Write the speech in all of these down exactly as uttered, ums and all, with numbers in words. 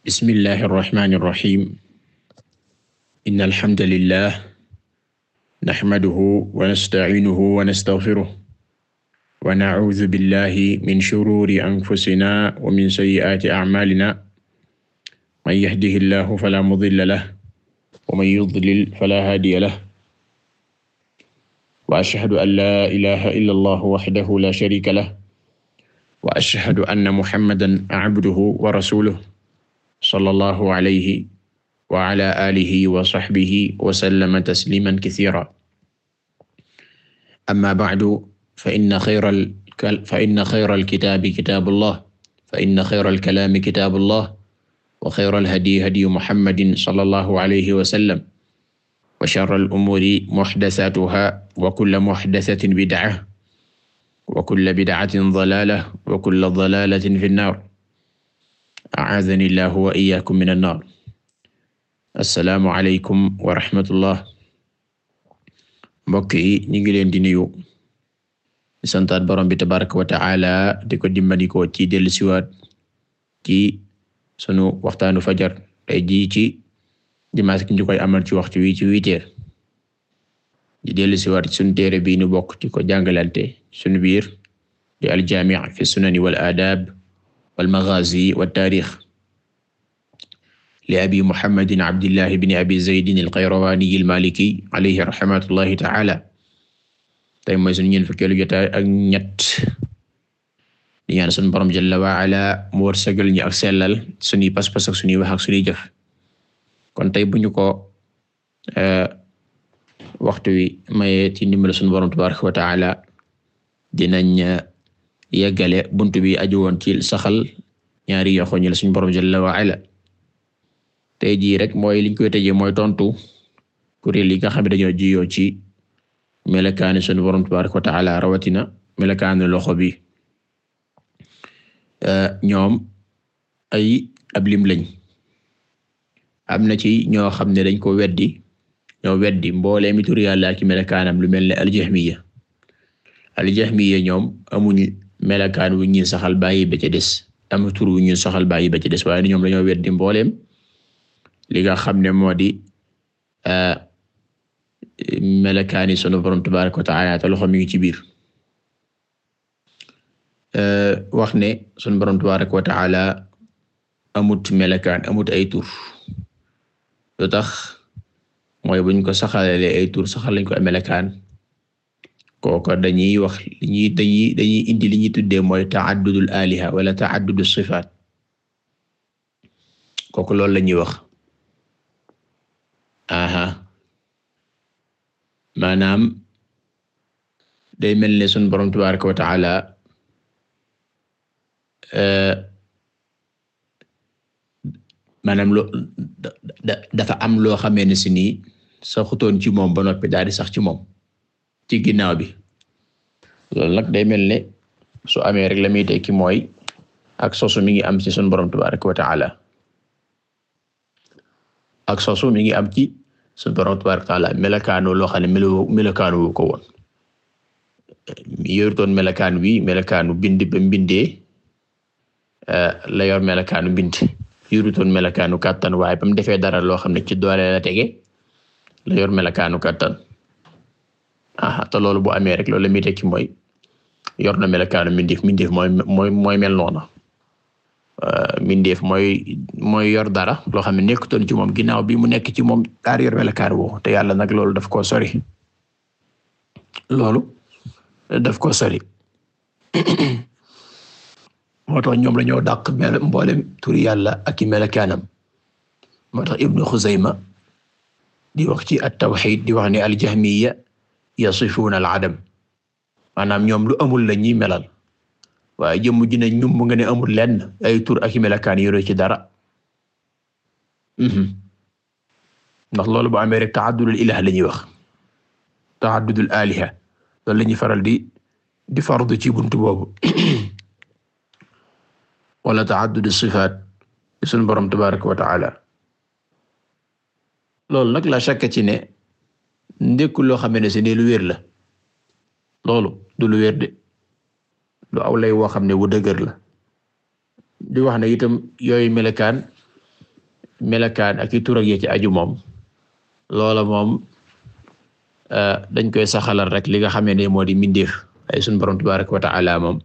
Bismillahi irrahmani irrahim inna alhamdalillah naxmaduhu wa nastaciinuhu wa nastaxfiruh wa nacuudu billahi min shuruuri anfusina wa min sayyi'aati acmaalina man yahdihi llahu falaa mudilla lahu wa man yudlil falaa haadiya lahu wa ashhadu an laa ilaaha illa allahu wahdahu laa shariika lahu wa ashhadu anna muhammadan cabduhu wa rasuluhu sallallahu alayhi wa ala alihi wa sahbihi wa sallama tasliman kasiira amma ba'du fa inna xayral fa inna xayral kitaabi kitaabullah fa inna xayral kalaami kitaabullah wa xayral hadyi hadyu muhammadin sallallahu alayhi wa sallam wa sharral umuuri muhdasaatuhaa wa kullu muhdasatin bid'a wa kullu bid'atin dalaala wa kullu dalaalatin fin naar a'aadani llahu wa iyyaakum mina naar. Assalaamu aleykum wa rahmatullah. Mbokk yi ñu ngi leen di nuyu di santaat borom bi tabaraka wa ta'ala di ko dimbandikoo ci dellusiwaat ci sunu waxtaanu fajar tey jii ci dimanche ki ñu koy amal ci waxtu wi ci huit heures di dellusiwaat sunu téere bii nu bokk ci ko jàngalante sunu biir di al-jaami' fi sunani wal aadaab wal maghaazi wat taarix li abi muhammadin abdillahi bin abi zaydin al-qayrawaani al-maaliki alayhi rahmatullahi ta'ala. tey mooy sunu ñeent fukkeelu jotaay ak ñett di ñaan sunu borom jalla wa ala mu wërsëgal ñu ak sellal sunuy pas-pas ak sunuy wax ak sunuy jëf. kon tey bu ñu ko waxtu wi maye ci ndimbal sunu borom tabaraka wa ta'ala dinañ yeggale buntu bi aju woon ci saxal ñaari yoxo ñu la suñu borom jalla wa ala. tey jii rek mooy liñ koy tëjee mooy tontu kuréel yi nga xam ne dañoo jiyoo ci melakaani suñu borom tabaraka wa ta'ala rawatina melakaani loxo bi. ñoom ay ab lim lañ am na ci ñoo xam ne dañ ko weddi ñoo weddi mboolee mi tur Yàlla ak melakaanam lu mel ne al-Jahmiyya al-Jahmiyya ñoom amuñu melakaan wu ñuy saxal bàyyi ba ca des am tur wu ñuy saxal bàyyi ba ca des waaye ñoom dañoo weddi mbooleem li nga xam ne moo di melakaani sunu borom tabaaraka wa ta'aala te loxo mi ngi ci biir wax ne sunu borom tabaaraka wa ta'aala amut melakaan amut ay tur lu tax mooy buñ ko saxalee ay tur saxal lañ ko ay melakaan kooka dañuy wax li ñuy dañuy dañuy indi li ñuy tuddee mooy ta'addudul aliha wala ta'addudus sifaat kooku loolu la ñuy wax aha maanaam day mel ne sunu borom tabaraka wa ta'ala maanaam loo dafa am loo xamee ne si nii saxutoon ci moom ba noppi daal di sax ci moom ci ginnaaw bi loolu nag day mel ne su amee rek la muy tekki mooy ak sosu mi ngi am ci sunu borom tabaraka wa ta'ala ak sosu mi ngi am ci sunu borom tabaraka wa ta'ala melakaanu loo xam ne melo melakaanu wu ko woon yorutoon melakaanu wi melakaanu bind ba mbindee la yor melakaanu bind yorutoon melakaanu kàttan waaye ba mu defee dara loo xam ne ci doole la tege la yor melakaanu kàttan ah te loolu bu amee rek loolu la muy tekki mooy yor na melakaanu mindeef mindeef mooy mooy mooy mel noona mindeef mooy mooy yor dara loo xam ne nekkutoon ci moom ginnaaw bi mu nekk ci moom daal yor melakaanu woo te yàlla nag loolu daf koo sori loolu daf koo sori moo tax ñoom la ñoo dàq mel mboolem turi yàlla ak i melakaanam moo tax Ibnu Xuzayma di wax ci at-tawhid di wax ne al-Jahmiyya yasifuuna al-adam maanaam ñoom lu amul la ñuy melal waaye jëmm ji ne ñum mu nga ne amul lenn ay tur ak i melakaan yore ci dara ndax loolu bu amee rek ta'addudul ilah la ñuy wax ta'addudul aliha loolu la ñuy faral di di fardu ci buntu boobu wala ta'addud as-sifaat bi sunu borom tabaaraka wa ta'ala loolu nag la shakka ci ne ndekul loo xam ne si ne lu wér la loolu du lu wér de lu aw lay woo xam ne wu dëgër la di wax ne itam yooyu melekaan melakaan ak i tur ak ci aju moom loola moom dañ koy saxalal rek li nga xamee ne moo di mindeef ay sunu borom tabaaraka wa ta'ala moom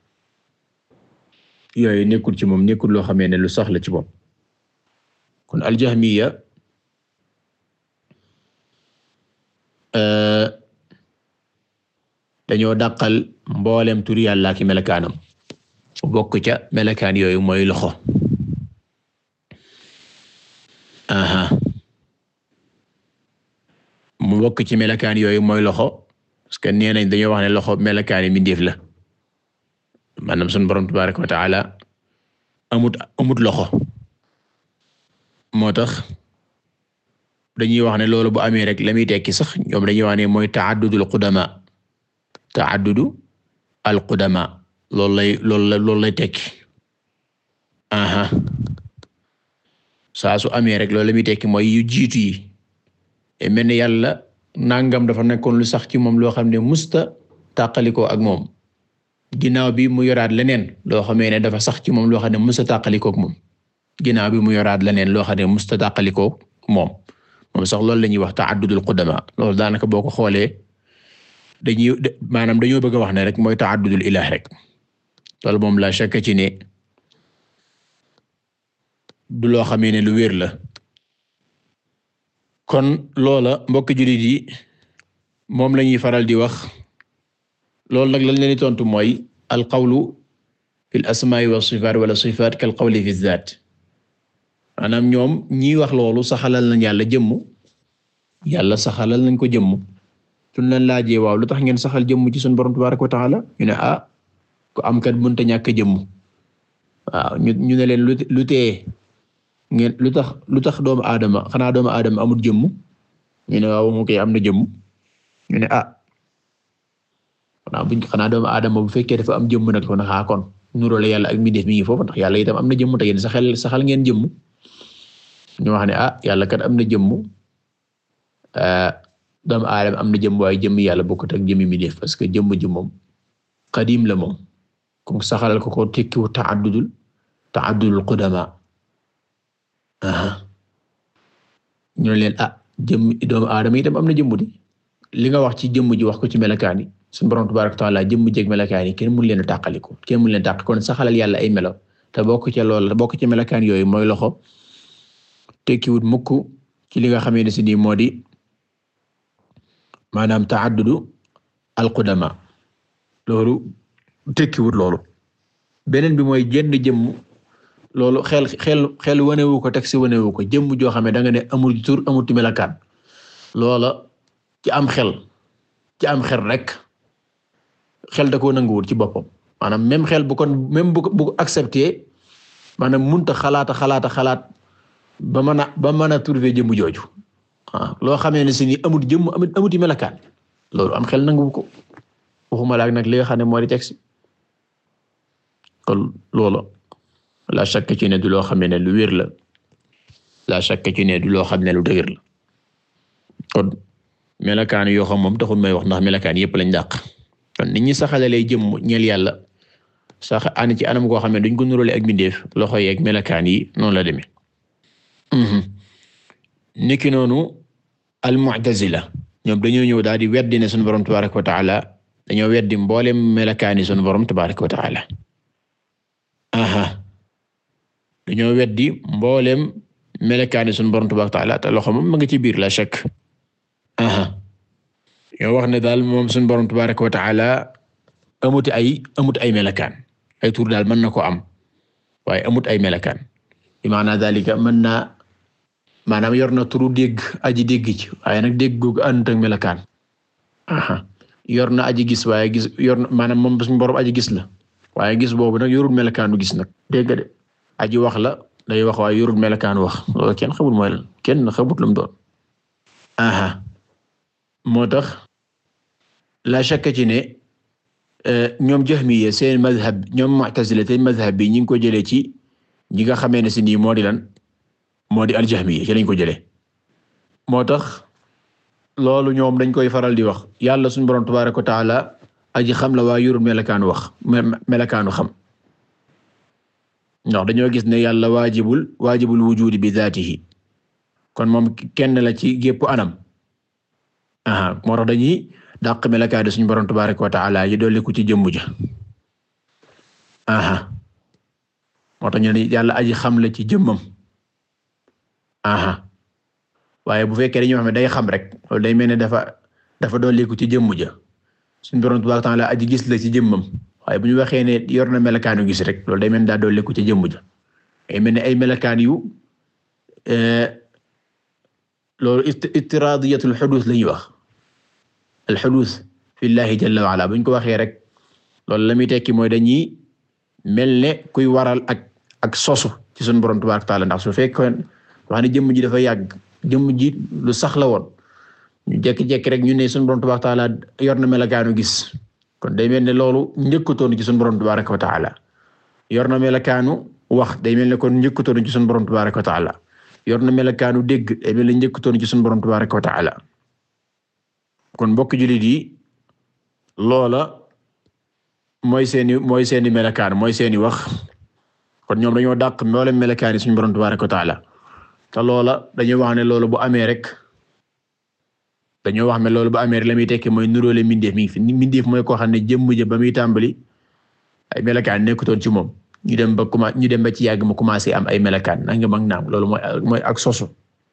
yooyu nekkul ci moom nekkul loo xamee ne lu soxla ci moom kon aljahmiya dañoo dàqal mboolem tur yàlla ak melakaanam bokk ca melakaan yooyu mooy loxo aha mu bokk ci melakaan yooyu mooy loxo parce que nee nañ dañoo wax ne loxo melakaani mindeef la maanaam sunu borom tabaaraka wa ta'ala amut amut loxo moo tax dañuy wax ne loolu bu amee rek la muy tekki sax ñoom dañuy wax ne mooy ta'addudul qudama ta'addudu al qudama loolu lay loolu la loolu lay tekki aha saa su amee rek loolu la muy tekki mooy yu jiitu yi e mel ni yàlla nangam dafa nekkoon lu sax ci moom loo xam ne musta tàqalikoo ak moom ginnaaw bi mu yoraat leneen loo xamee ne dafa sax ci moom loo xam ne musta tàqalikoo ak moom ginnaaw bi mu yoraat leneen loo xam ne musta tàqalikoo moom moom sax loolu la ñuy wax ta'addudul qudama loolu daanaka boo ko xoolee dañuy maanaam dañoo bëgg a wax ne rek mooy ta'addudul ilah rek loolu moom la shakka ci ne du loo xamee ne lu wér la kon loola mbokk jullit yi moom la ñuy faral di wax loolu nag lañ leen di tontu mooy al qawlu fil asmaa'i was sifaat wala sifaat kal qawli fi zaat maanaam ñoom ñii wax loolu saxalal nañ yàlla jëmm yàlla saxalal nañ ko jëmm suñ leen laajee waaw lu tax ngeen saxal jëmm ci suñu borom tabaaraka wa ta'ala ñu ne ah ko am kat mënta ñàkk jëmm waaw ñu ñu ne leen lu lu tee ngeen lu tax lu tax doomu aadama xanaa doomu aadama amul jëmm ñu ne waaw mu koy am na jëmm ñu ne ah xanaa buñ xanaa doomu aadama bu fekkee dafa am jëmm nag kon xaa kon nuróole yàlla ak mbindeef mi ngi foofu ndax yàlla itam am na jëmm te yéen saxal saxal ngeen jëmm ñu wax ne ah yàlla kat am na jëmm doomu aadama am na jëmm waaye jëmm yàlla bokkut ak jëmmi mbindeef parce que jëmm ji moom qadim la moom kon saxalal ko ko tekkiwu ta'addudul ta'addudul qudama aha ñu ne leen ah jëmm doomu aadama itam am na jëmm di li nga wax ci jëmm ji wax ko ci melakaan yi suñu borom tabaaraka wa ta'ala jëmm jeeg melakaan yi kenn mënu leen a tàqaliko kenn mënu leen tàq kon saxalal yàlla ay melo te bokk ca loolu bokk ci melakaan yooyu mooy loxo tekkiwut mukk ci li nga xamee ne si nii moo di maanaam ta'addudu al-qudama loolu tekkiwut loolu beneen bi mooy jenn jëmm loolu xel xel xel wanewu ko teg si wanewu ko jëmm joo xam ne da nga ne amul tur amul melakaan loola ci am xel ci am xel rek xel da koo nanguwul ci boppam maanaam même xel bu kon même bu bu accepté maanaam munta xalaata xalaata xalaat ba mën a ba mën a trouver jëmm jooju ah loo xamee ne si ni amul jëmm amul amuti melakaan loolu am xel nanguwu ko waxuma laak nag li nga xam ne moo di texte kon loolu la shakka ci ne du loo xam ne lu wér la la shakka ci ne du loo xam ne lu dëgër la kon melakaan yoo xam moom taxul may wax ndax melakaan yëpp lañ dàq kon nit ñi saxalalee jëmm ñeel yàlla sax ànd ci anam koo xam ne duñ ko nuróole ak bindeef loxo yeeg melakaan yi noonu la demee niki noonu al-mu'tazila ñoom dañoo ñëw daal di weddi ne sunu borom tabaaraka wa ta'ala dañoo weddi mboolem melakaani sunu borom tabaaraka wa ta'ala aha dañoo weddi mboolem melakaani sunu borom tabaaraka wa ta'ala te loxo moom ma nga ci biir la shakk aha yoo wax ne daal moom sunu borom tabaaraka wa ta'ala amut ay amut ay melakaan ay tur daal mën na ko am waaye amut ay melakaan bi maana dalika mën naa maanaam yor na turu dégg aji dégg ci waaye nag dégg googu ànd ak melakaan aha yor na aji gis waaye gis yor na maanaam moom suñu borom aji gis la waaye gis boobu nag yorul melakaanu gis nag dégg de aji wax la day wax waaye yorul melakaanu wax loolu kenn xamul mooy lan kenn xamut lu mu doon aha moo tax la shakka ci ne ñoom jahmiya seen mazhab ñoom mu'tazila seen mazhab bi ñi ngi ko jëlee ci ñi nga xamee ne si nii moo di lan moo di al-jahmiya ci lañ ko jëlee moo tax loolu ñoom dañ koy faral di wax yàlla suñu borom tabaaraka wa ta'ala aji xam la waaye yorul melakaanu wax melakaanu xam ndax dañoo gis ne yàlla waajibul waajibul wujudi bi zaatihi kon moom kenn la ci gépp anam aha moo tax dañuy dàq melakaani suñu borom tabaaraka wa ta'ala yi dolli ko ci jëmm ja aha moo tax ñu ne yàlla aji xam la ci jëmmam aha waaye bu fekkee dañuy wax ne day xam rek loolu day mel ne dafa dafa dolli ko ci jëmm ja suñu borom tabaaraka wa ta'ala aji gis la ci jëmmam waaye bu ñu waxee ne yor na melakaanu gis rek loolu day mel ne daa dolli ko ci jëmm ja ay mel ne ay melakaan yu loolu istiraadiyatul xuduus la ñuy wax al xuduus fi llahi jalla wa ala bu ñu ko waxee rek loolu la muy tekki mooy dañuy mel ne kuy waral ak ak sosu ci suñu borom tabaaraka wa ta'ala ndax su fekkoon wax ne jëmm ji dafa yàgg jëmm ji lu sax la woon ñu jékki-jékki rek ñu ne suñu borom tabaaraka wa ta'ala yor na melakaanu gis kon day mel ne loolu njëkkatoon ci suñu borom tabaaraka wa ta'ala yor na melakaanu wax day mel ne kon njëkkatoon ci suñu borom tabaaraka wa ta'ala yor na melakaanu dégg day mel ne njëkkatoon ci suñu borom tabaaraka wa ta'ala kon mbokk jullit yi loola mooy seeni mooy seeni melakaan mooy seeni wax kon ñoom dañoo dàq mboolem melakaan yi suñu borom tabaaraka wa ta'ala te loola dañoo wax ne loolu bu amee rek dañoo wax ne loolu bu amee rek la muy tekki mooy nuróole mindeef mi ngi fi mindeef mooy koo xam ne jëmm ja ba muy tàmbali ay melakaan nekkutoon ci moom ñu dem ba commencé ñu dem ba ci yàgg mu commencé am ay melakaan nangam ak naam loolu mooy mooy ak sosu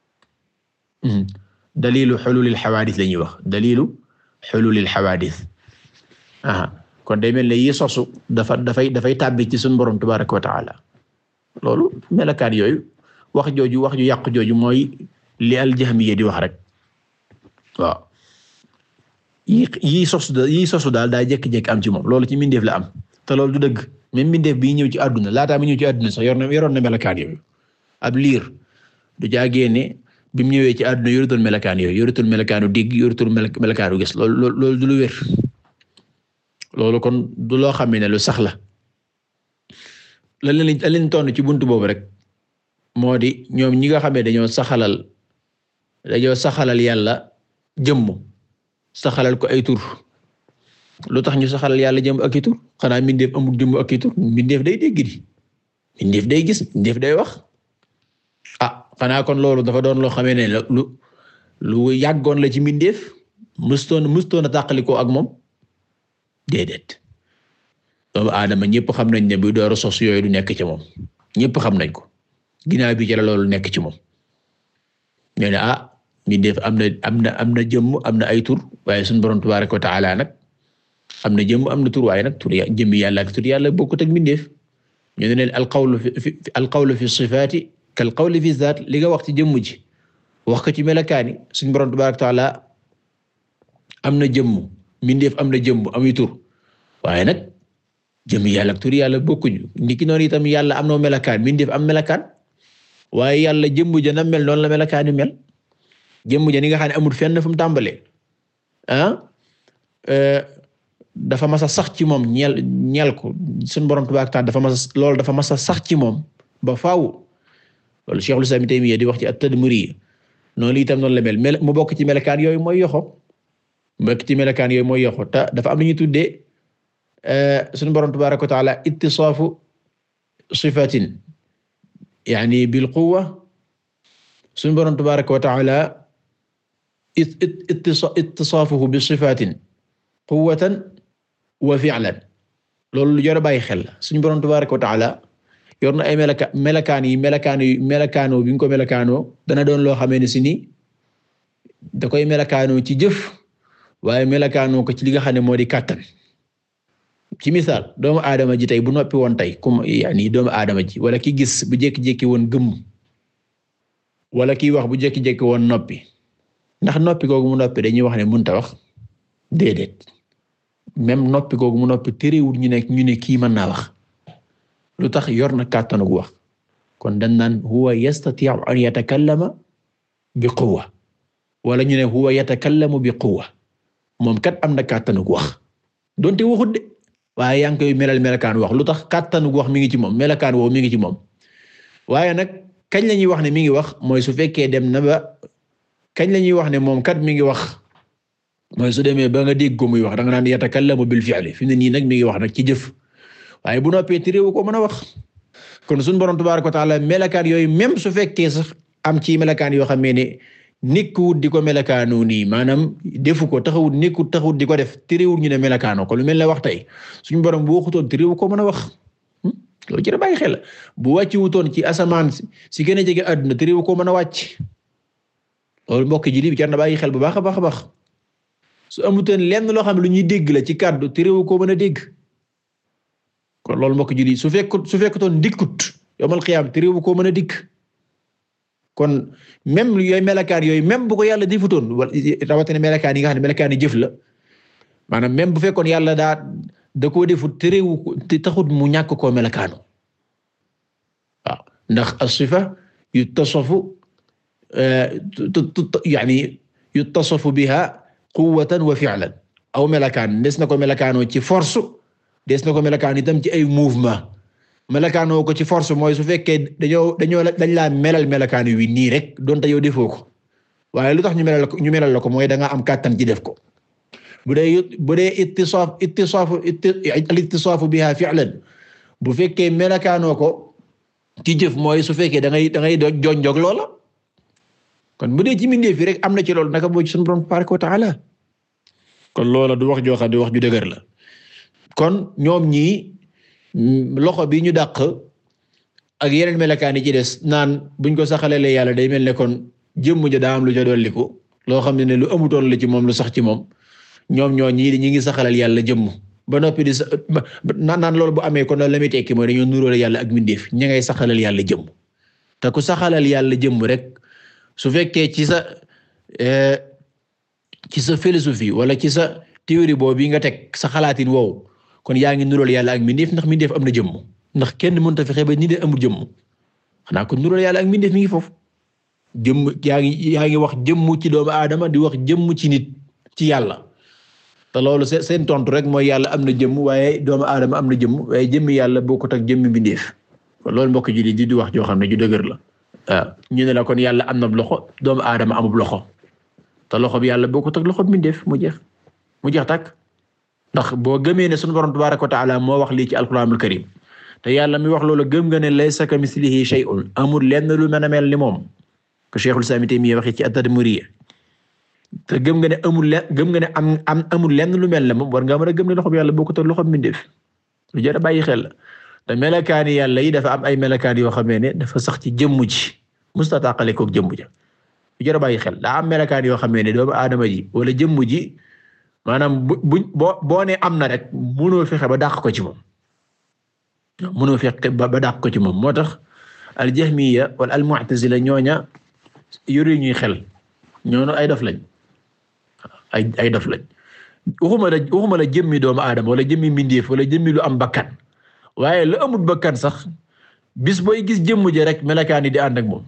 dalilu xululil xawaadis la ñuy wax dalilu xululil xawaadis aha kon day mel ne yi sosu dafa dafay dafay tàbbi ci suñu borom tabaaraka wa ta'ala loolu melakaan yooyu wax jooju wax ju yàq jooju mooy li al-Jahmiyya di wax rek waaw yi yi sosu yi sosu daal daa jékki-jékki am ci moom loolu ci mindeef la am te loolu du dëgg même mindeef bi ñëw ci àdduna laataa mi ñëw ci àdduna sax yor na yoroon na melakaan yooyu ab liir du jaagee ne bi mu ñëwee ci àdduna yorutul melakaan yooyu yorutul melakaanu dégg yorutul melakaanu gis loolu loolu du lu wér loolu kon du loo xam ne lu sax la lan lañ lan lañ tonn ci buntu boobu rek moo di ñoom ñi nga xam ne dañoo saxalal dañoo saxalal yàlla jëmm saxalal ko ay tur lu tax ñu saxalal yàlla jëmm ak i tur xanaa mindeef amul jëmm ak i tur mindeef day dégg di mindeef day gis mindeef day wax ah xanaa kon loolu dafa doon loo xamee ne lu lu yàggoon la ci mindeef mustoon mustoon a tàqalikoo ak moom déedéet doomu aadama ñëpp xam nañ ne bu door a sos yooyu du nekk ci moom ñëpp xam nañ ko ginnaaw bi ci la loolu nekk ci moom nee na ah mindeef am na am na am na jëmm am na ay tur waaye suñu borom tabaaraka wa ta'ala nag am na jëmm am na tur waaye nag tur jëmmi yàlla ak tur yàlla bokkut ak mindeef ñu ne leen alqawlu fi alqawlu fi sifaati kal qawli fi zaat li nga wax ci jëmm ji wax ko ci melakaani suñu borom tabaaraka wa ta'ala am na jëmm mindeef am na jëmm amuy tur waaye nag jëmmi yàlla ak tur yàlla bokkuñu niki noonu itam yàlla am na melakaan mindeef am melakaan waaye yàlla jëmm ja na mel noonu la melakaani mel jëmm ja ni nga xam ne amul fenn fu mu tàmbalee ah dafa mas a sax ci moom ñeel ñeel ko suñu borom tabaaraka wa ta'ala dafa mas a loolu dafa mas a sax ci moom ba faaw loolu Cheikhul Islam Taymiyya di wax ci at-Tadmuriyya noonu itam noonu la mel mel mu bokk ci melakaan yooyu mooy yoxo mu bokk ci melakaan yooyu mooy yoxo te dafa am lu ñuy tuddee suñu borom tabaaraka wa ta'ala ittisaafu sifatin yaani bil quwwa suñu borom tabaaraka wa ta'ala ittisaafuhu bi sifatin quwwatan wa fi'lan loolu lu jar a bàyyi xel suñu borom tabaaraka wa ta'ala yor na ay melaka melakaan yi melakaan yi melakaanoo bi nga ko melakaanoo dana doon loo xamee ne si ni da koy melakaanoo ci jëf waaye melakaanoo ko ci li nga xam ne moo di kàttan ci misaal doomu aadama ji tey bu noppi woon tey comme yaani doomu aadama ji wala ki gis bu jékki-jékki woon gëmm wala kiy wax bu jékki-jékki woon noppi ndax noppi googu mu noppi dañuy wax ne mënta wax déedéet même noppi googu mu noppi terewul ñu ne ñu ne kii mën naa wax lu tax yor na kàttanu gu wax kon dañ naan huwa yastati'u an yatakallama bi quwwa wala ñu ne huwa yatakallamu bi quwwa moom kat am na kàttanu gu wax donte waxut de waaye yaa ngi koy melal melakaan wax lu tax kàttanu gu wax mi ngi ci moom melakaan woo mi ngi ci moom waaye nag kañ la ñuy wax ne mi ngi wax mooy su fekkee dem na ba kañ la ñuy wax ne moom kat mi ngi wax mooy su demee ba nga dégg ko muy wax da nga naan yatakallamu bil fi'li fi ne nii nag mi ngi wax nag ci jëf waaye bu noppee te réewu ko mën a wax kon suñu borom tabaaraka wa taala melakaan yooyu même su fekkee sax am ci melakaan yoo xam ne nekkul di ko melakaanu nii maanaam defu ko taxawut nekkul taxawut di ko def terewul ñu ne melakaano ko lu mel ne wax tey suñu borom bu waxutoon terewu ko mën a wax loolu jërë bàyyi xel bu wàcc wutoon ci asamaan si gën a jege àdduna terewu ko mën a wàcc loolu mbokk ji bi jar na bàyyi xel bu baax a baax a baax su amutoon lenn loo xam ne lu ñuy dégg la ci kàddu terewu ko mën a dégg kon loolu mbokk ji su fekkut su fekkutoon dikkut yawmal qiyaam terewu ko mën a dikk kon même yooyu melakaan yooyu même bu ko yàlla defutoon rawatina melakaan yi nga xam ne melakaan yi jëf la maanaam même bu fekkoon yàlla daa da koo defut terewu ko te taxut mu ñàkk koo melakaanu waaw ndax as-sifa yuttasafu yani yuttasafu biha quwwatan wa fi'lan aw melakaan des na ko melakaanoo ci force des na ko melakaano itam ci ay mouvement melakaanoo ko ci force mooy su fekkee dañoo dañoo dañ laa melal melakaano wi nii rek donte yow defoo ko waaye lu tax ñu melal ñu melal la ko mooy da nga am kàttan ci def ko bu dee bu dee ittisaaf ittisaaf al-ittisaafu biha fi'lan bu fekkee melakaanoo ko ci jëf mooy su fekkee da ngay da ngay jonjog loola kon bu dee ci mindee fi rek am na ci loolu naka boo ci sunu Boroom tabaaraka wa ta'aala kon loola du wax joo xam ne wax ju dëgër la kon ñoom ñii loxo bi ñu dàq ak yeneen melakaan yi ci des naan buñ ko saxalalee yàlla day mel ne kon jëmm ja daa am lu ca dolliku loo xam ne ne lu amutoon la ci moom lu sax ci moom ñoom ñoo ñii ñi ngi saxalal yàlla jëmm ba noppi di sa naan naan loolu bu amee kon la muy tekki mooy dañoo nuróole yàlla ak mindeef ña ngay saxalal yàlla jëmm te ku saxalal yàlla jëmm rek su fekkee ci sa ci sa philosophie wala ci sa théorie boobu bi nga teg sa xalaatin woowu kon yaa ngi nuróole yàlla ak mindeef ndax mindeef am na jëmm ndax kenn mënut a fexe ba ni de amul jëmm xanaa kon nuróole yàlla ak mindeef mi ngi foofu jëmm yaa ngi yaa ngi wax jëmm ci doomu aadama di wax jëmm ci nit ci yàlla te loolu seen tontu rek mooy yàlla am na jëmm waaye doomu aadama am na jëmm waaye jëmmi yàlla bokkut ak jëmmi mindeef kon loolu mbokk ji di di wax joo xam ne ju dëgër la waaw ñu ne la kon yàlla am na loxo doomu aadama amul loxo te loxo bi yàlla bokkut ak loxo mindeef mu jeex mu jeex tàkk ndax boo gëmee ne sunu Boroom tabaaraka wa ta'aala moo wax lii ci alquraanul karim te yàlla mi wax loolu gëm nga ne laysa kamithlihi shay'un amul lenn lu mën a mel ni moom ko Cheikhul Islam Taymiyya waxee ci at-Tadmuriyya te gëm nga ne amul lenn gëm nga ne am am amul lenn lu mel ne moom war nga mën a gëm ne loxo bi yàlla bokkut ak loxo mindeef lu jar a bàyyi xel la te melakaani yàlla yi dafa am ay melakaan yoo xamee ne dafa sax ci jëmm ji musta tàqale koog jëmm ja lu jar a bàyyi xel daa am melakaan yoo xamee ne doomu aadama ji wala jëmm ji maanaam bu bu boo boo ne am na rek mënoo fexe ba dàq ko ci moom mënoo fexe ba ba dàq ko ci moom moo tax al-Jahmiyya wala al-Mu'tazila ñooña yore ñuy xel ñooñu ay dof lañ ay ay dof lañ waxuma la waxuma la jëmmi doomu aadama wala jëmmi mbindeef wala jëmmi lu am bakkan waaye lu amul bakkan sax bis booy gis jëmm ji rek melakaan yi di ànd ak moom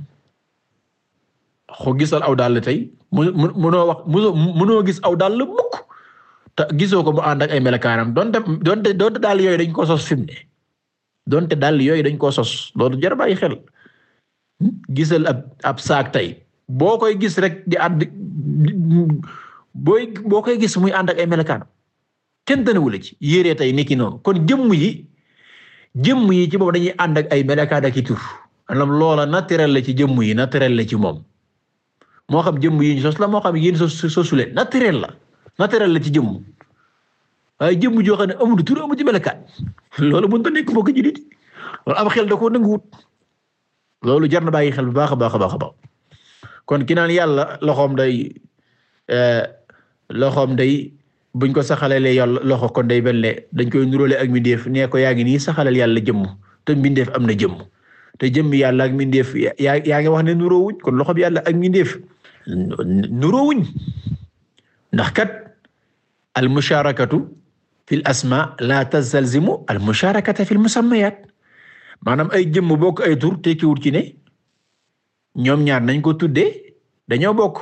xoo gisal aw dàll tey mu mënoo wax mënoo gis aw dàll mukk te gisoo ko mu ànd ak ay melakaanam donte donte donte dàll yooyu dañ ko sos fi mu ne donte dàll yooyu dañ ko sos loolu jar bàyyi xel gisal ab ab saak tey boo koy gis rek di ànd booy boo koy gis muy ànd ak ay melakaanam kenn tënawula ci yéree tey niki noonu kon jëmm yi jëmm yi ci boobu dañuy ànd ak ay melakaan ak i tur maanaam loola naturel la ci jëmm yi naturel la ci moom moo xam jëmm yi ñu sos la moo xam yéen sos sosuleen naturel la naturel la ci jëmm waaye jëmm joo xam ne amul tur amul ci melakaan loolu mënut a nekk bokk ci nit loolu am xel da koo nanguwut loolu jar na bàyyi xel bu baax a baax a baax a baax kon ki naan yàlla loxoom day loxoom day buñ ko saxalalee yàlla loxo kon day mel ne dañ koy nuróole ak mindeef nee ko yaa ngi nii saxalal yàlla jëmm te mindeef am na jëmm te jëmm yàlla ak mindeef yaa yaa ngi wax ne nuróowuñ kon loxo bi yàlla ak mindeef nuróowuñ ndax kat al musharakatu fil asma la tastalzimu al musharakata fil musammayat maanaam ay jëmm bokk ay tur tekkiwul ci ne ñoom ñaar nañ ko tuddee dañoo bokk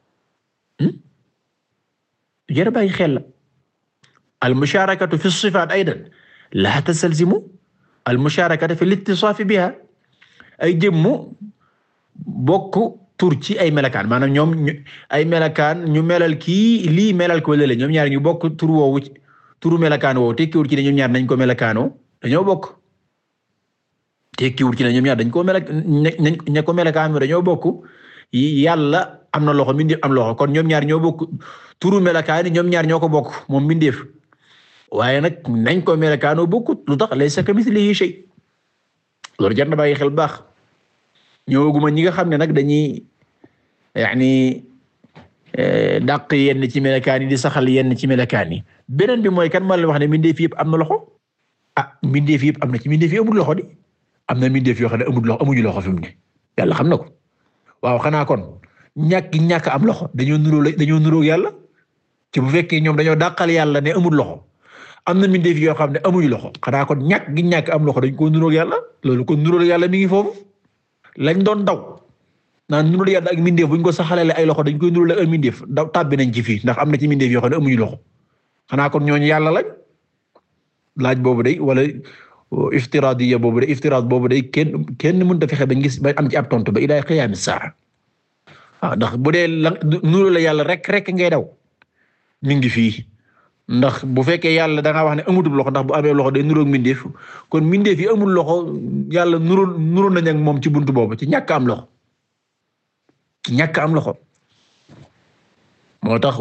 jërë bàyyi xel la al musharakatu fi sifaat aydan la tastalzimu al musharakata fi littisaaf biha ay jëmm bokk tur ci ay melakaan maanaam ñoom ay melakaan ñu melal kii lii melal ko lële ñoom ñaar ñu bokk tur woowu turu melakaan woowu tekkiwul ci ne ñoom ñaar nañ ko melakaanoo dañoo bokk tekkiwul ci ne ñoom ñaar dañ koo mel ak ña ko mel ak dañoo bokk yàlla am na loxo mbindeef am loxo kon ñoom ñaar ñoo bokk turu melakaani ñoom ñaar ñoo ko bokk moom mbindeef waaye nag nañ ko melakaanoo bokkut lu tax laysa kamithlihi shay loolu jar na bàyyi xel baax ñëwaguma ñi nga xam ne nag dañuy yaani dàq yenn ci melakaan yi di saxal yenn ci melakaan yi beneen bi mooy kan moo leen wax ne mbindeef yëpp am na loxo ah mbindeef yëpp am na ci mbindeef yi amul loxo di am na mbindeef yoo xam ne amul loxo amuñu loxo fi mu ne yàlla xam na ko waaw xanaa kon ñàkk ñàkk am loxo dañoo nuroo dañoo nuroo yàlla ci bu fekkee ñoom dañoo dàqal yàlla ne amul loxo am na mbindeef yoo xam ne amuñu loxo xanaa kon ñàkk gi ñàkk am loxo dañ koo nuroo yàlla loolu kon nuroo yàlla mi ngi foofu lañ doon daw naan nuroo yàlla ak mbindeef buñ ko saxalale ay loxo dañ koy nuroo ak mbindeef daw tàbbi nañ ci fii ndax am na ci mbindeef yoo xam ne amuñu loxo xanaa kon ñooñu yàlla lañ laaj boobu day wala iftiradiya boobu day iftirad boobu day kenn kenn mënut a fexe bañ gis ba am ci ab tontu ba ilaa qiyaami saa waaw ndax bu dee la nuroo la yàlla rek rek ngay daw mi ngi fii ndax bu fekkee yàlla da ngaa wax ne amutul loxo ndax bu amee loxo day nuróog mbindeef kon mbindeef yi amul loxo yàlla nuru nuru nañ ak moom ci buntu boobu ci ñàkk am loxo ci ñàkk am loxo moo tax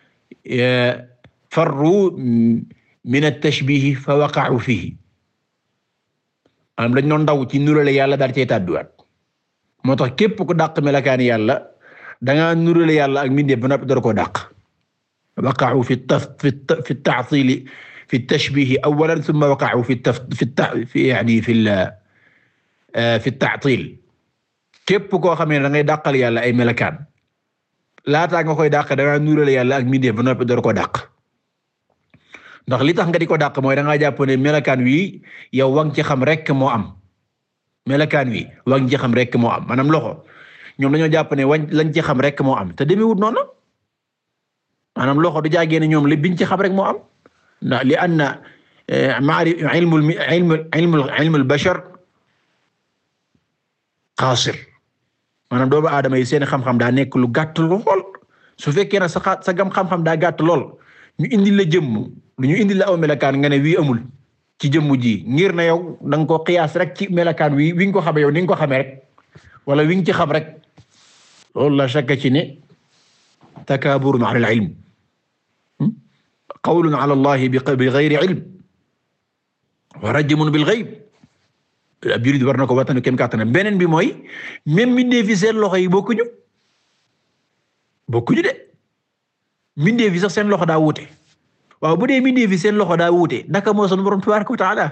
farru min at-tashbih fa waqa'u fihi am dañ doon daw ci nurale yàlla daal cee tàbbiwaat moo tax képp ku dàq melakaani yàlla da ngaa nurale yàlla ak mbindeef ba noppi door koo dàq waqa'u fi fi fi at-ta'til fi at-tashbih awwalan thumma waqa'u fi fi fi yani fi fi at-ta'til képp koo xam ne da ngay dàqal yàlla ay melakaan laataa nga koy dàq da ngaa nurale yàlla ak mbindeef ba noppi door koo dàq ndax li tax nga di ko dàq mooy da ngaa jàpp ne melakaan wi yow wa nga ci xam rek moo am melakaan wi wa nga ci xam rek moo am maanaam loxo ñoom dañoo jàpp ne wañ lañ ci xam rek moo am te demewut noonu maanaam loxo du jaagee ne ñoom li biñ ci xam rek moo am ndax li anna ma'rif ilmu ilmu ilmu ilmu al-bashar qaasir maanaam doomu aadama yi seen xam-xam daa nekk lu gàtt lool su fekkee na sa sa gam xam-xam daa gàtt lool ñu indi la jëmm lu ñu indi la aw melakaan nga ne wii amul ci jëmm ji ngir na yow da nga ko qiyaas rek ci melakaan wi wi nga ko xamee yow ni nga ko xamee rek wala wi nga ci xam rek loolu la shakka ci ne takaaburun ala al-ilm qawlun ala allahi bi ghayri ilm wa rajmun bil ghayb ab jurit war na ko watanu kem kàttanam beneen bi mooy même mbindeef yi seen loxo yi bokkuñu bokkuñu de mbindeef yi sax seen loxo daa wuute waaw bu dee mbindeef yi seen loxo daa wuute naka moo sunu borom tabaaraka wa ta'ala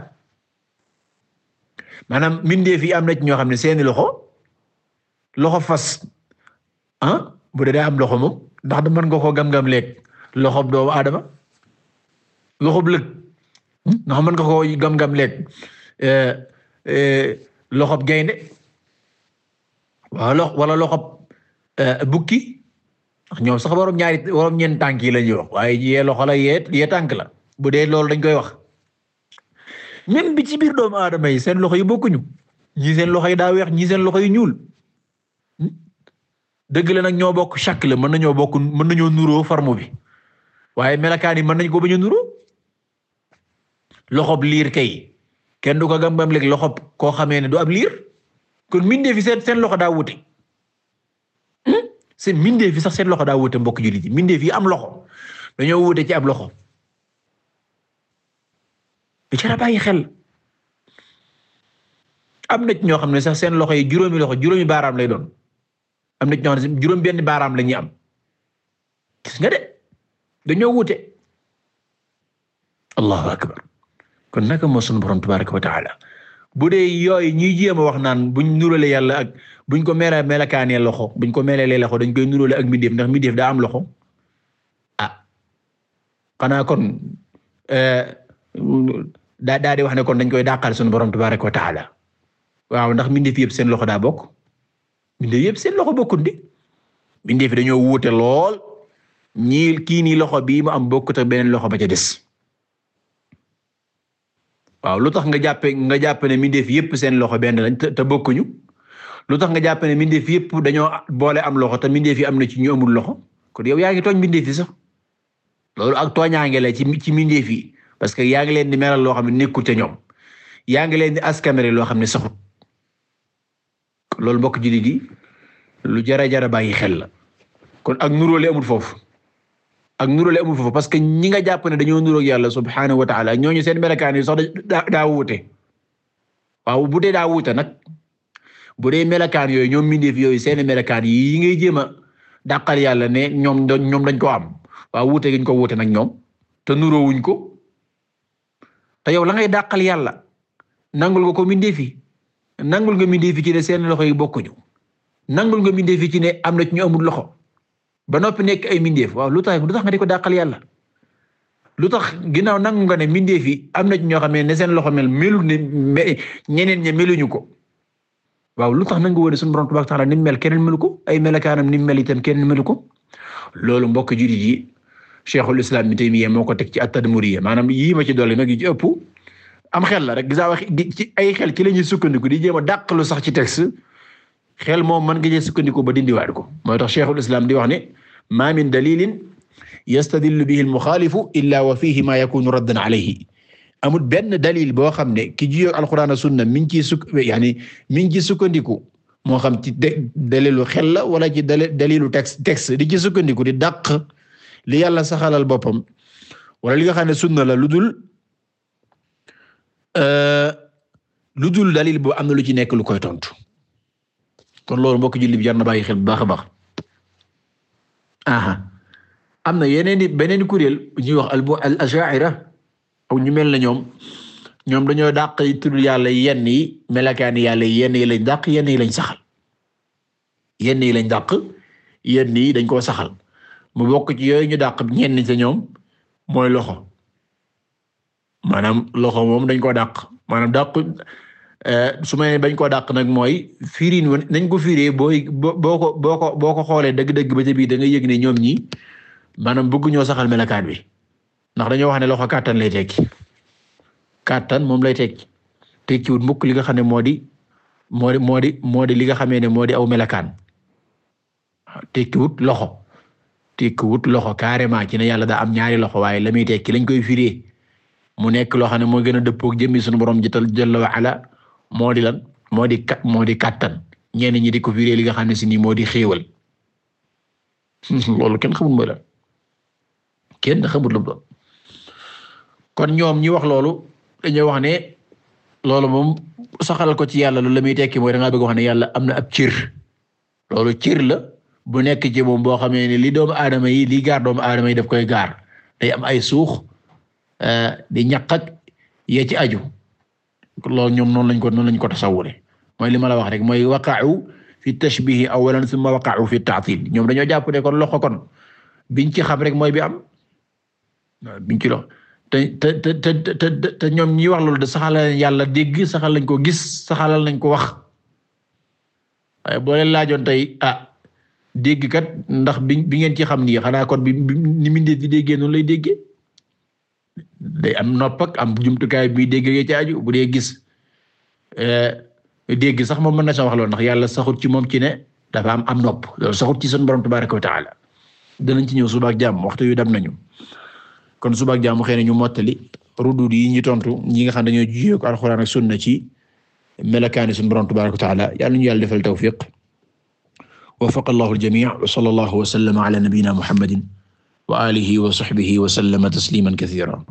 maanaam mbindeef yi am na ci ñoo xam ne seeni loxo loxo fas ah bu dee daa am loxo moom ndax da mën nga koo gam-gam leeg loxob doomu aadama loxob lëg ndax mën nga koo gam-gam leeg loxob gaynde wala wala loxob bukki ndax ñoom sax waroom ñaari waroom ñeent tànk yi la ñuy wax waaye yee loxo la yee yee tànk la bu dee loolu dañ koy wax même bi ci biir doomu aadama yi seen loxo yi bokkuñu ñii seen loxo yi daa weex ñii seen loxo yi ñuul dëgg la nag ñoo bokk chaque la mën nañoo bokk mën nañoo nuroo forme bi waaye melakaan yi mën nañ ko bañ a nuroo loxob liir kay kenn du ko gam-gam léegi loxob koo xamee ne du ab liir kon mbindeef fi seen seen loxo daa wute seen mbindeef fi sax seen loxo daa wute mbokk jullit yi mbindeef yi am loxo dañoo wute ci ab loxo bi cara bàyyi xel am na ci ñoo xam ne sax seen loxo yi juróomi loxo juróomi baaraam lay doon am na ci ñoo xam ne juróom benn baaraam la ñuy am gis nga de dañoo wute allahu akbar kon naka moo sunu borom tabaraka wa taala bu dee yooyu ñuy jéem a wax naan buñ nurale yàlla ak buñ ko mela melakaanee loxo buñ ko melalee loxo dañ koy nurale ak mbindeef ndax mbindeef daa am loxo ah xanaa kon daa daa di wax ne kon dañ koy dàqal sunu borom tabaraka wa taala waaw ndax mbindeef yëpp seen loxo daa bokk mbindeef yëpp seen loxo bokkut di mbindeef dañoo wuute lool ñii kii nii loxo bii mu am bokkut ak beneen loxo ba ca des waaw lu tax nga jàppe nga jàpp ne mbindeef yëpp seen loxo benn lañ te bokkuñu lu tax nga jàpp ne mbindeef yëpp dañoo boole am loxo te mbindeef yi am na ci ñu amul loxo kon yow yaa ngi tooñ mbindeef yi sax loolu ak tooñaange la ci ci mbindeef yi parce que yaa ngi leen di melal loo xam ne nekkul ca ñoom yaa ngi leen di askanale loo xam ne saxut loolu mbokk jullit yi lu jara jara bàyyi xel la kon ak nuróole amul foofu ak nuróole amul foofu parce que ñi nga jàpp ne dañoo nuróog yàlla subhaanahu wa ta'ala ñooñu seen melakaan yi sax daa daa wuute waaw bu dee daa wuute nag bu dee melakaan yooyu ñoom mindeef yooyu seen melakaan yi ngay jéem a dàqal yàlla ne ñoom ñoom dañ ko am waaw wuute giñ ko wuute nag ñoom te nuróowuñ ko te yow la ngay dàqal yàlla nangul nga ko mindeef yi nangul nga mindeef yi ci ne seen loxo yi bokkuñu nangul nga mindeef yi ci ne am na ci ñu amul loxo ba noppi nekk ay mindeef waaw lu tax lu tax nga di ko dàqal yàlla lu tax ginnaaw nangu nga ne mindeef yi am na ci ñoo xam ne seen loxo mel melu ne ñeneen ña meluñu ko waaw lu tax nangu woon suñu borom tabaaraka ta'ala ni mel keneen melu ko ay melakaanam ni mel itam keneen melu ko loolu mbokk jullit yi Cheikhul Islam Ibn Taymiyya moo ko teg ci at-Tadmuriyya maanaam yii ma ci dolli nag yu ci ëpp am xel la rek gis wax ci ay xel ci la ñuy sukkandiku di jéem a dàq lu sax ci texte xel moom mën nga jël sukkandiku ba dindiwaat ko moo tax Cheikhul Islam di wax ne ma min dalilin yastadillu bihi al-mukhalifu illa wa fihi ma yakunu raddan alayhi amul benn dalil boo xam ne ki jiyoo alquran sunna mi ngi ciy sukk yaani mi ngi ciy sukkandiku moo xam ci dalilu xel la wala ci dalilu texte texte di ci sukkandiku di dàq li yàlla saxalal boppam wala li nga xam ne sunna la lu dul lu dul dalil boo am na lu ci nekk lu koy tontu kon loolu mbokk julli bi jar na bàyyi xel bu baax a baax aha am na yeneen i beneen kuréel ñuy wax al ash'ira aw ñu mel na ñoom ñoom dañoo dàq tudd yàlla yenn yi melakaani yàlla yenn yi lañ dàq yenn yi lañ saxal yenn yi lañ dàq yenn yi dañ koo saxal mu bokk ci yooyu ñu dàq ñenn ci ñoom mooy loxo maanaam loxo moom dañ koo dàq maanaam dàq su ma nee bañ koo dàq nag mooy firin nañ ko firee booy boo ko boo ko boo ko xoolee dëgg-dëgg ba ca biir da nga yëg ne ñoom ñi maanaam bëgg ñoo saxal melakaan bi ndax dañoo wax ne loxo kàttan lay tekki kàttan moom lay tekki tekkiwut mukk li nga xam ne moo di moo di moo di moo di li nga xamee ne moo di aw melakaan tekkiwut loxo tekkiwut loxo carrément ci ne yàlla daa am ñaari loxo waaye la muy tekki lañ koy firee mu nekk loo xam ne moo gën a dëppook jëmmi suñu borom jital jalla wa ala moo di lan moo di kat moo di kàttan ñenn ñi di ko firee li nga xam ne si nii moo di xéewal loolu kenn xamul mooy lan kenn xamul lu doon kon ñoom ñi wax loolu dañoo wax ne loolu moom saxal ko ci yàlla loolu la muy tekki mooy da ngaa bëgg wax ne yàlla am na ab cër loolu cër la bu nekk ci moom boo xamee ne li doomu aadama yi li gaar doomu aadama yi daf koy gaar day am ay suux di ñaq ak yee ci aju loolu ñoom noonu lañ ko noonu lañ ko tasawure mooy li ma la wax rek mooy waqa'u fi tashbih awalan thumma waqa'u fi ta'til ñoom dañoo jàpp ne kon loxo kon biñ ci xam rek mooy bi am biñ ci loxo te te te te te ñoom ñi wax loolu de saxalal yàlla dégg saxal lañ ko gis saxalal nañ ko wax waaye boo leen laajoon tey ah dégg kat ndax bi bi ngeen ci xam nii xanaa kon bi ni mindee di déggee noonu lay déggee day am nopp ak am jumtukaay bi déggee ci aju bu dee gis dégg sax moom mën na sa wax loolu ndax yàlla saxut ci moom ci ne dafa am am nopp loolu saxut ci sunu borom tabaaraka wa ta'ala danañ ci ñëw suba ak jàmm waxtu yu dem nañu kon suba ak jàmm xëy na ñu mottali rudud yi ñu tontu ñi nga xam dañoo jiyee ko alxuraan ak sunna ci melakaani sunu borom tabaaraka wa ta'ala yàlla ñu yàlla defal tawfiq wafaqa Allahu al-jamii' wa sallallahu wa sallama ala nabiyyina Muhammadin wa alihi wa sahbihi wa sallama tasliman kathiran